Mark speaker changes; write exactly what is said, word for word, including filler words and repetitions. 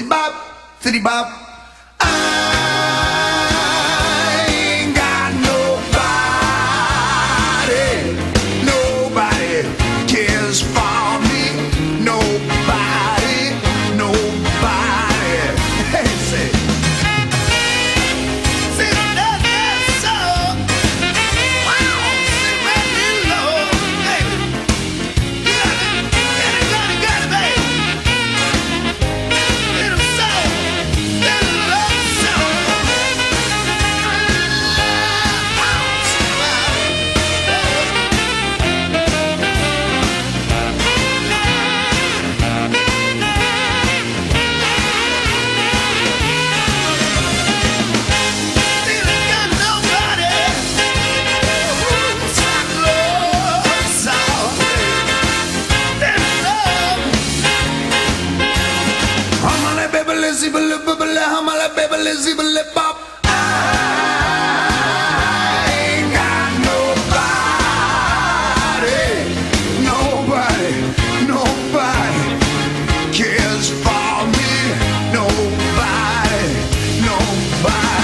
Speaker 1: bop, city bop. I ain't got nobody, nobody cares for me, nobody, nobody. Hey, say, see that that song, wow, see my little Lord, baby, you got it, got it, got it, got it, baby. Little soul, little love song. I ain't got nobody, nobody, nobody cares for me, nobody, nobody.